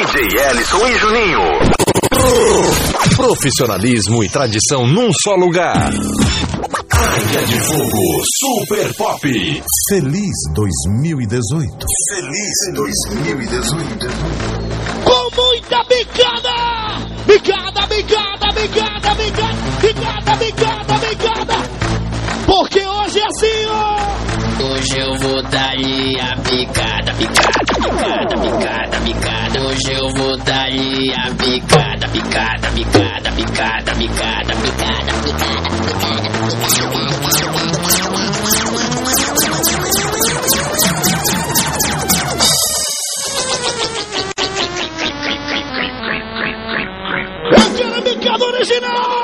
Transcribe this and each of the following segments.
DJ Ellison e Juninho. Profissionalismo e tradição num só lugar. Águia de Fogo Super Pop. Feliz 2018. Feliz 2018. Com muita bicada! Bicada, bicada, bicada, bicada, bicada, bicada, bicada! Porque hoje é assim, ó! Hoje eu vou dar-lhe a picada, picada, picada, picada, picada. Hoje eu vou dar-lhe a picada, picada, picada, picada, picada, picada, picada, picada. Eu quero a bicada original!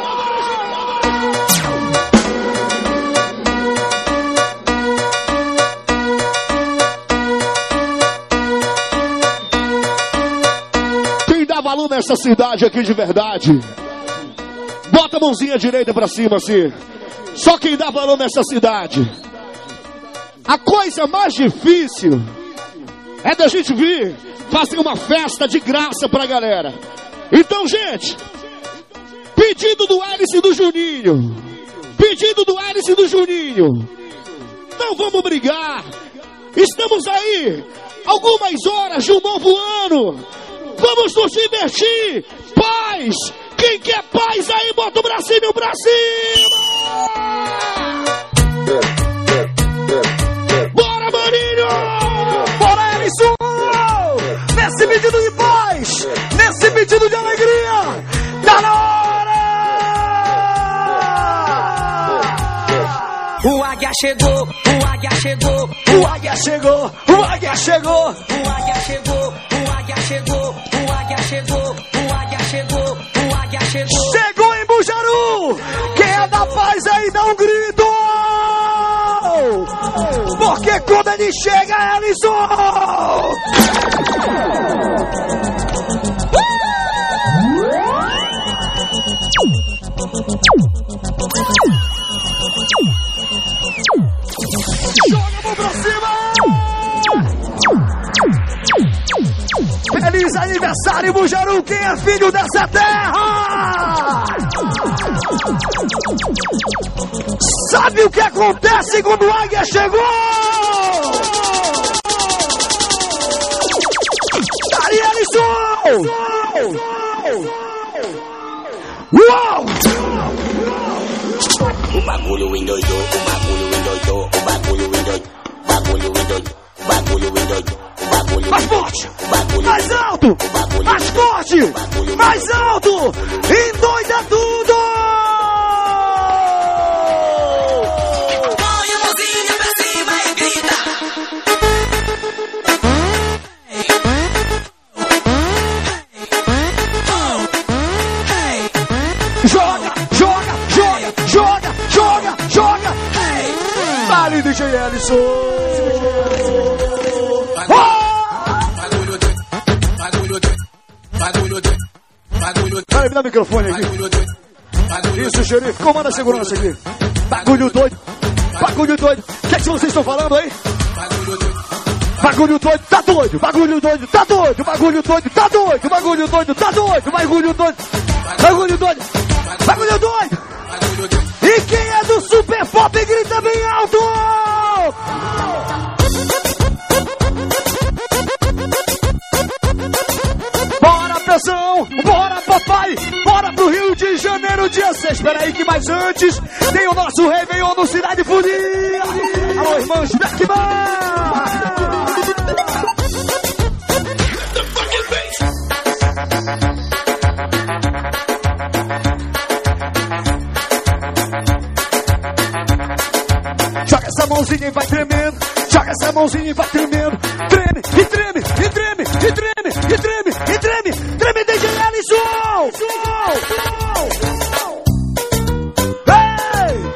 Valor nessa cidade aqui de verdade. Bota a mãozinha direita pra cima assim. Só quem dá valor nessa cidade. A coisa mais difícil é da gente vir fazer uma festa de graça pra galera. Então, gente, pedido do Hélice e do Juninho. Pedido do Hélice e do Juninho. Não vamos brigar. Estamos aí algumas horas de um novo ano. Vamos nos divertir! Paz! Quem quer paz aí, bota o bracinho pra cima! Bora, maninho! Bora, Ellison! Nesse pedido de paz! Nesse pedido de alegria! Tá na hora! O águia chegou, o águia chegou, o águia chegou, o águia chegou, o águia chegou, o águia chegou, o águia chegou, o águia chegou, o águia chegou. Chegou em Bujaru! Quem é da paz aí dá um grito! Porque quando ele chega, Ellison! Joga a mão pra cima! Feliz aniversário, Bujaru! Quem é filho dessa terra? Sabe o que acontece quando o águia chegou? Aí, Ellison! Uau! O bagulho endoidou, o bagulho endoidou, o bagulho endoidou, o bagulho endoidou, o bagulho endoidou, o bagulho mais forte, mais alto, mais forte, mais alto, endoida tudo! Põe a mãozinha pra cima e grita. Joga, joga, joga, joga, joga, joga! Vale, DJ Ellison! Vai, me dá o microfone aqui. Isso, xerife, comanda a segurança aqui. Bagulho doido, bagulho doido. O que é que vocês estão falando aí? Bagulho doido, tá doido. Bagulho doido, tá doido. Bagulho doido, tá doido. Bagulho doido, tá doido. Bagulho doido, bagulho doido. Bagulho doido. E quem é do Super Pop grita bem alto. Bora, pressão. Bora, papai. Bora pro Rio de Janeiro, dia 6. Espera aí que mais antes tem o nosso Réveillon no Cidade Fudia. Alô, irmãos Beckman. Joga essa mãozinha e vai tremendo. Joga essa mãozinha e vai tremendo. Treme, e treme, e treme, e treme, e treme, e treme. Treme, DJ Ellison! Hey!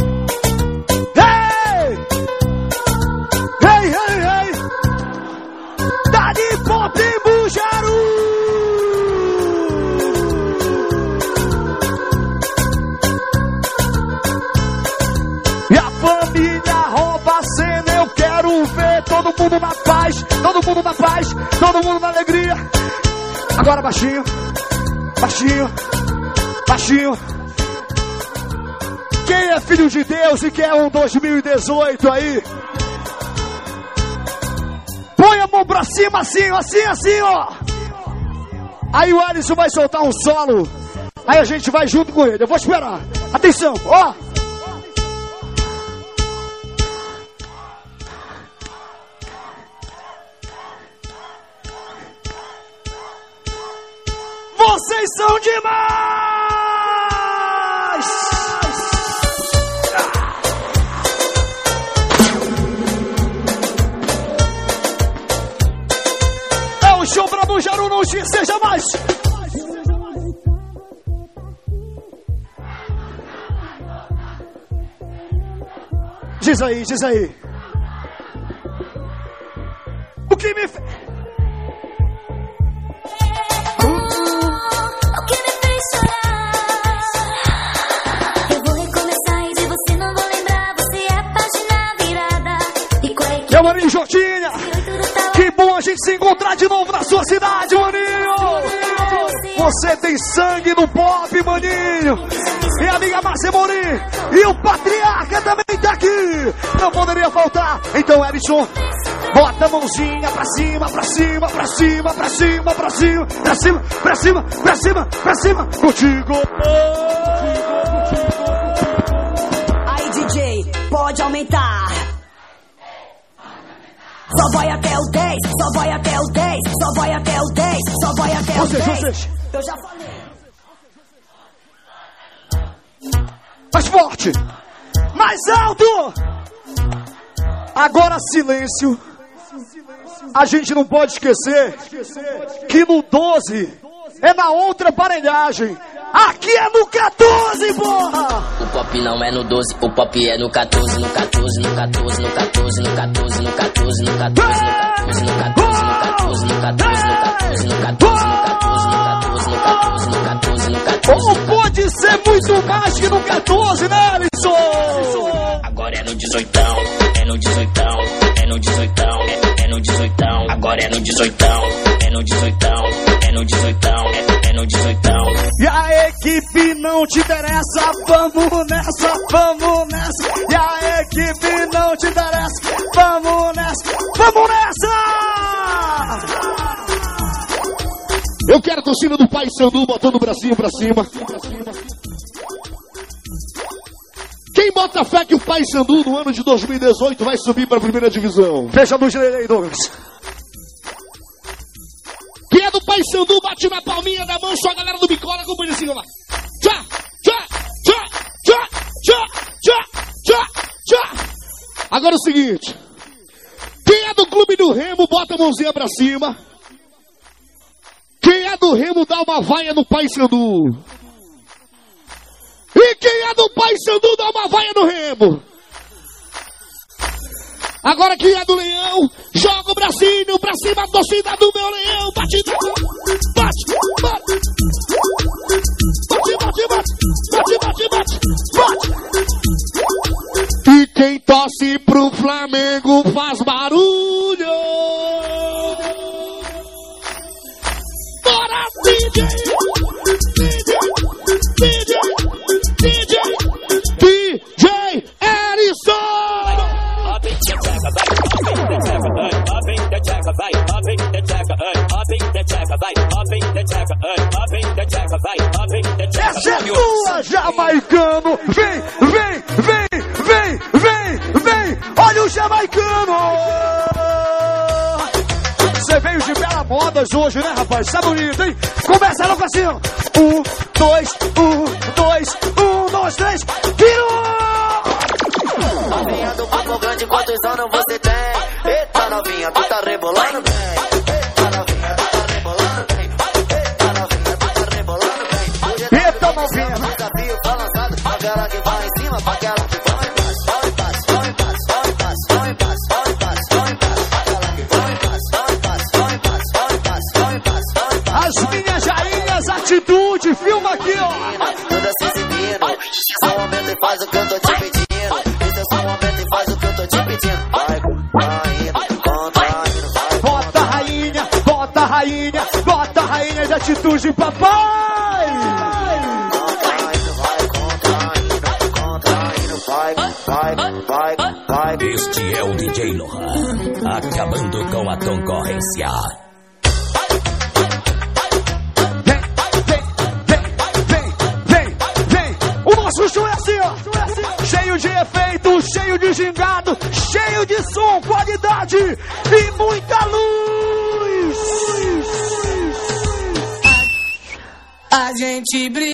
Hey! Hey, hey, hey! Dali Pop em Bujaru! E a família rouba a cena, eu quero ver todo mundo na paz, todo mundo na paz, todo mundo na alegria. Agora baixinho, baixinho, baixinho. Quem é filho de Deus e quer um 2018 aí? Põe a mão pra cima assim, assim, ó. Aí o Alisson vai soltar um solo. Aí a gente vai junto com ele. Eu vou esperar. Atenção, ó. Vocês são demais! É o show pra Bujaru, não seja mais! Diz aí, diz aí. O que me fez... É o Maninho Jotinha. Que bom a gente se encontrar de novo na sua cidade, Maninho. Você tem sangue no pop, Maninho. E a amiga Márcia Morim. E o Patriarca também tá aqui. Não poderia faltar. Então, Edson, bota a mãozinha pra cima, pra cima, pra cima, pra cima, pra cima, pra cima, pra cima, pra cima, pra cima. Contigo. Aí, DJ, pode aumentar. Só vai até o 10, só vai até o 10, só vai até o 10, só vai até o 10. Vocês. Eu já falei. Mais forte, mais alto. Agora silêncio. A gente não pode esquecer que no 12 é na outra aparelhagem. Aqui é no 14, porra! O pop não é no 12, o pop é no 14, no 14, no 14, no 14, no 14, no 14, no 14, no 14, no 14, no 14, no 14, no 14, no 14, no 14, no 14, no 14, no 14. Ou pode ser muito mais que no 14, né, Alisson? Agora é no 18ão, é no 18ão, é no 18ão, é no 18ão. Agora é no 18ão, é no 18ão, é no 18ão, é no 18ão. E a equipe não te interessa, vamos nessa, vamos nessa. E a equipe não te interessa, vamos nessa, vamos nessa! Eu quero a torcida do Paysandu botando o bracinho pra cima. Quem bota fé que o Paysandu no ano de 2018 vai subir pra primeira divisão? Fecha a luz aí, Douglas. Quem é do Paysandu, bate na palminha da mão, só a galera do Bicola com o bonicinho lá. Tchá, tchá, tchá, tchá, tchá, tchá, tchá, tchá. Agora é o seguinte. Quem é do Clube do Remo, bota a mãozinha pra cima. Quem é do Remo, dá uma vaia no Paysandu. E quem é do Paysandu, dá uma vaia no Remo. Agora quem é do Leão, joga o bracinho pra cima, torcida do meu Leão. Bate, bate, bate, bate, bate, bate, bate, bate, bate. E quem torce pro Flamengo faz barulho. Bora, DJ, DJ, DJ, DJ, DJ Erison. Essa é tua, jamaicano. Vem, vem, vem, vem, vem, vem. Olha o jamaicano. Você veio de bela modas hoje, né, rapaz? Tá bonito, hein? Começa logo assim, ó. 1, 2, 1, 2, 1, 2, 3. Virou! Novinha do Papo Grande, quantos anos você tem? Eita, novinha, tu tá rebolando bem. Eita, novinha, tu tá rebolando bem. Eita, novinha, tu tá rebolando bem. Eita, novinha. Desafio tá lançado, aquela que vai em cima, aquela que vai em baixo. Vai em baixo, vai em baixo, vai em baixo, vai em baixo, vai em baixo, vai em baixo. Aquela que vai em baixo, vai em baixo, vai em baixo, vai em baixo, vai em baixo, vai em baixo. As minhas jainhas, atitude, filma aqui, ó. Toda se exibindo, só aumenta e faz o que eu tô te pedindo. Faz o que eu tô te pedindo. Vai contraindo, contraindo, vai. Bota a rainha, bota a rainha. Bota a rainha de atitude, papai. Este é o DJ Lohan, acabando com a concorrência. Vem. O nosso show é assim, ó. Cheio de efeito, cheio de gingado, cheio de som, qualidade e muita luz. A gente brilha.